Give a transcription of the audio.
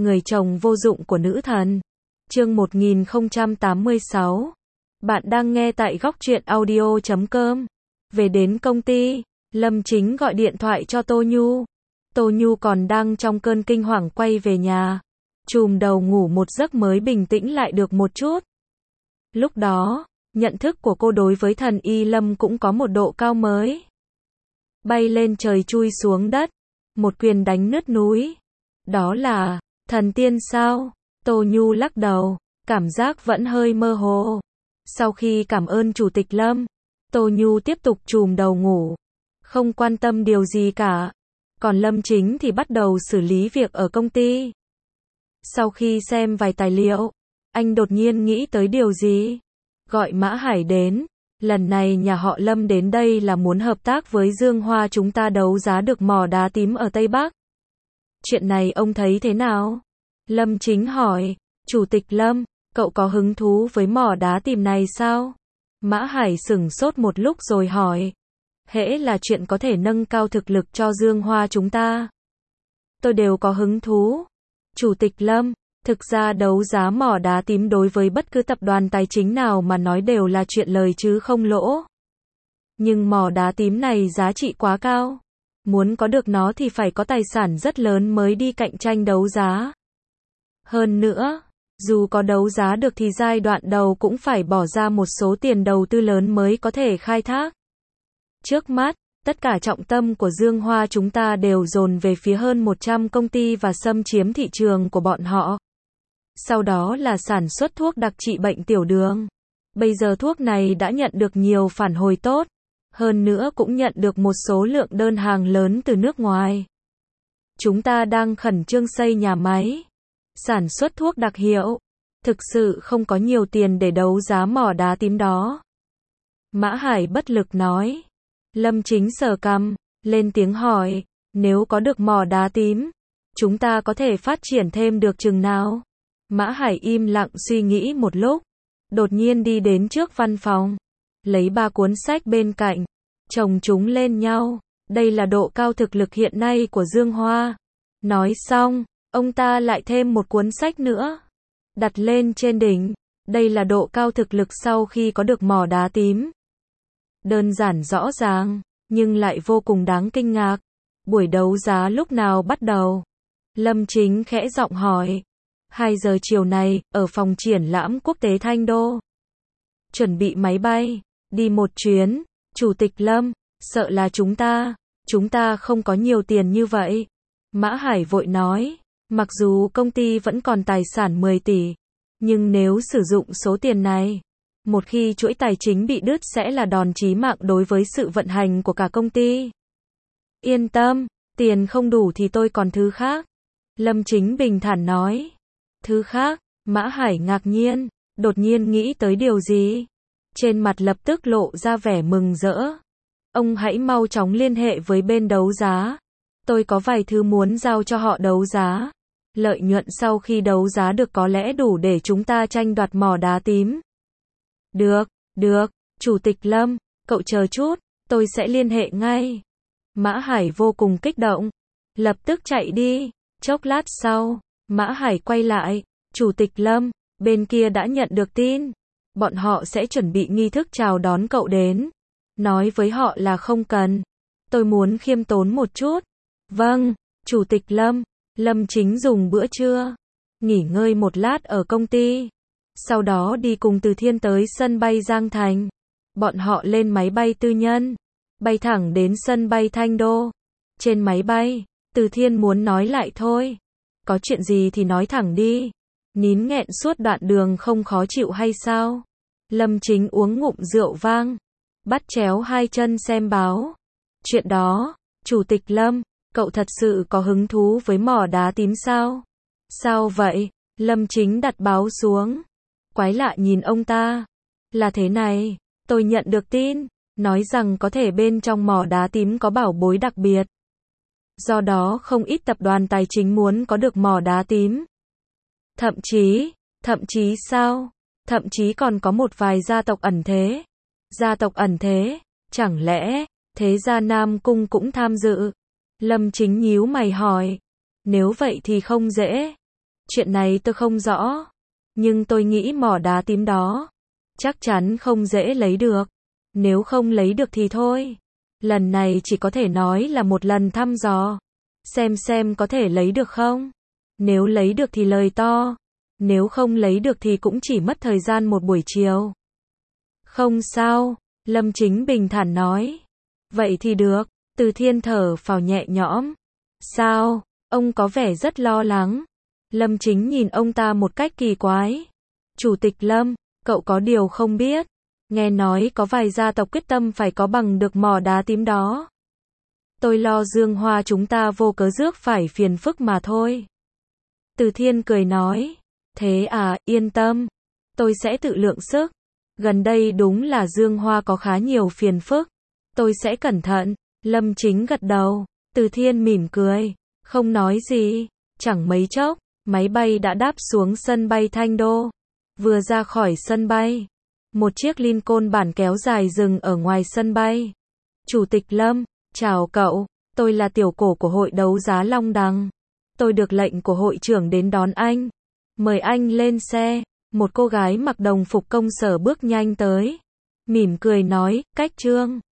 Người chồng vô dụng của nữ thần. Chương 1086. Bạn đang nghe tại góc truyện audio.com. Về đến công ty, Lâm Chính gọi điện thoại cho Tô Nhu. Tô Nhu còn đang trong cơn kinh hoàng quay về nhà. Chùm đầu ngủ một giấc mới bình tĩnh lại được một chút. Lúc đó, nhận thức của cô đối với thần Y Lâm cũng có một độ cao mới. Bay lên trời chui xuống đất, một quyền đánh nứt núi. Đó là thần tiên sao? Tô Nhu lắc đầu, cảm giác vẫn hơi mơ hồ. Sau khi cảm ơn Chủ tịch Lâm, Tô Nhu tiếp tục chùm đầu ngủ, không quan tâm điều gì cả. Còn Lâm Chính thì bắt đầu xử lý việc ở công ty. Sau khi xem vài tài liệu, anh đột nhiên nghĩ tới điều gì. Gọi Mã Hải đến. Lần này nhà họ Lâm đến đây là muốn hợp tác với Dương Hoa chúng ta đấu giá được mỏ đá tím ở Tây Bắc. Chuyện này ông thấy thế nào? Lâm Chính hỏi. Chủ tịch Lâm, cậu có hứng thú với mỏ đá tím này sao? Mã Hải sửng sốt một lúc rồi hỏi. Hễ là chuyện có thể nâng cao thực lực cho Dương Hoa chúng ta, tôi đều có hứng thú. Chủ tịch Lâm, thực ra đấu giá mỏ đá tím đối với bất cứ tập đoàn tài chính nào mà nói đều là chuyện lời chứ không lỗ. Nhưng mỏ đá tím này giá trị quá cao. Muốn có được nó thì phải có tài sản rất lớn mới đi cạnh tranh đấu giá. Hơn nữa, dù có đấu giá được thì giai đoạn đầu cũng phải bỏ ra một số tiền đầu tư lớn mới có thể khai thác. Trước mắt, tất cả trọng tâm của Dương Hoa chúng ta đều dồn về phía hơn 100 công ty và xâm chiếm thị trường của bọn họ. Sau đó là sản xuất thuốc đặc trị bệnh tiểu đường. Bây giờ thuốc này đã nhận được nhiều phản hồi tốt. Hơn nữa cũng nhận được một số lượng đơn hàng lớn từ nước ngoài. Chúng ta đang khẩn trương xây nhà máy, sản xuất thuốc đặc hiệu. Thực sự không có nhiều tiền để đấu giá mỏ đá tím đó. Mã Hải bất lực nói. Lâm Chính sờ cằm, lên tiếng hỏi. Nếu có được mỏ đá tím, chúng ta có thể phát triển thêm được chừng nào? Mã Hải im lặng suy nghĩ một lúc. Đột nhiên đi đến trước văn phòng, lấy 3 cuốn sách bên cạnh, chồng chúng lên nhau. Đây là độ cao thực lực hiện nay của Dương Hoa. Nói xong, ông ta lại thêm một cuốn sách nữa, đặt lên trên đỉnh. Đây là độ cao thực lực sau khi có được mỏ đá tím. Đơn giản rõ ràng, nhưng lại vô cùng đáng kinh ngạc. Buổi đấu giá lúc nào bắt đầu? Lâm Chính khẽ giọng hỏi. 2 giờ chiều này, ở phòng triển lãm quốc tế Thanh Đô. Chuẩn bị máy bay, đi một chuyến. Chủ tịch Lâm, sợ là chúng ta không có nhiều tiền như vậy. Mã Hải vội nói, mặc dù công ty vẫn còn tài sản 10 tỷ, nhưng nếu sử dụng số tiền này, một khi chuỗi tài chính bị đứt sẽ là đòn chí mạng đối với sự vận hành của cả công ty. Yên tâm, tiền không đủ thì tôi còn thứ khác. Lâm Chính bình thản nói. Thứ khác? Mã Hải ngạc nhiên, đột nhiên nghĩ tới điều gì. Trên mặt lập tức lộ ra vẻ mừng rỡ. Ông hãy mau chóng liên hệ với bên đấu giá. Tôi có vài thứ muốn giao cho họ đấu giá. Lợi nhuận sau khi đấu giá được có lẽ đủ để chúng ta tranh đoạt mỏ đá tím. Được, Chủ tịch Lâm, cậu chờ chút, tôi sẽ liên hệ ngay. Mã Hải vô cùng kích động, lập tức chạy đi. Chốc lát sau, Mã Hải quay lại. Chủ tịch Lâm, bên kia đã nhận được tin. Bọn họ sẽ chuẩn bị nghi thức chào đón cậu đến. Nói với họ là không cần. Tôi muốn khiêm tốn một chút. Vâng, Chủ tịch Lâm. Lâm Chính dùng bữa trưa, nghỉ ngơi một lát ở công ty. Sau đó đi cùng Từ Thiên tới sân bay Giang Thành. Bọn họ lên máy bay tư nhân, bay thẳng đến sân bay Thanh Đô. Trên máy bay, Từ Thiên muốn nói lại thôi. Có chuyện gì thì nói thẳng đi. Nín nghẹn suốt đoạn đường không khó chịu hay sao? Lâm Chính uống ngụm rượu vang, bắt chéo 2 chân xem báo. Chuyện đó, Chủ tịch Lâm, cậu thật sự có hứng thú với mỏ đá tím sao? Sao vậy? Lâm Chính đặt báo xuống, quái lạ nhìn ông ta. Là thế này, tôi nhận được tin, nói rằng có thể bên trong mỏ đá tím có bảo bối đặc biệt. Do đó không ít tập đoàn tài chính muốn có được mỏ đá tím. Thậm chí sao? Thậm chí còn có một vài gia tộc ẩn thế. Gia tộc ẩn thế? Chẳng lẽ thế gia Nam Cung cũng tham dự? Lâm Chính nhíu mày hỏi. Nếu vậy thì không dễ. Chuyện này tôi không rõ. Nhưng tôi nghĩ mỏ đá tím đó chắc chắn không dễ lấy được. Nếu không lấy được thì thôi. Lần này chỉ có thể nói là một lần thăm dò. Xem có thể lấy được không? Nếu lấy được thì lời to. Nếu không lấy được thì cũng chỉ mất thời gian một buổi chiều. Không sao, Lâm Chính bình thản nói. Vậy thì được, Từ Thiên thở phào nhẹ nhõm. Sao? Ông có vẻ rất lo lắng. Lâm Chính nhìn ông ta một cách kỳ quái. Chủ tịch Lâm, cậu có điều không biết. Nghe nói có vài gia tộc quyết tâm phải có bằng được mỏ đá tím đó. Tôi lo Dương Hoa chúng ta vô cớ rước phải phiền phức mà thôi. Từ Thiên cười nói. Thế à, yên tâm. Tôi sẽ tự lượng sức. Gần đây đúng là Dương Hoa có khá nhiều phiền phức. Tôi sẽ cẩn thận. Lâm Chính gật đầu. Từ Thiên mỉm cười. Không nói gì. Chẳng mấy chốc, máy bay đã đáp xuống sân bay Thanh Đô. Vừa ra khỏi sân bay, một chiếc Lincoln bản kéo dài dừng ở ngoài sân bay. Chủ tịch Lâm, chào cậu. Tôi là tiểu cổ của hội đấu giá Long Đằng. Tôi được lệnh của hội trưởng đến đón anh. Mời anh lên xe. Một cô gái mặc đồng phục công sở bước nhanh tới. Mỉm cười nói, Cách Trương.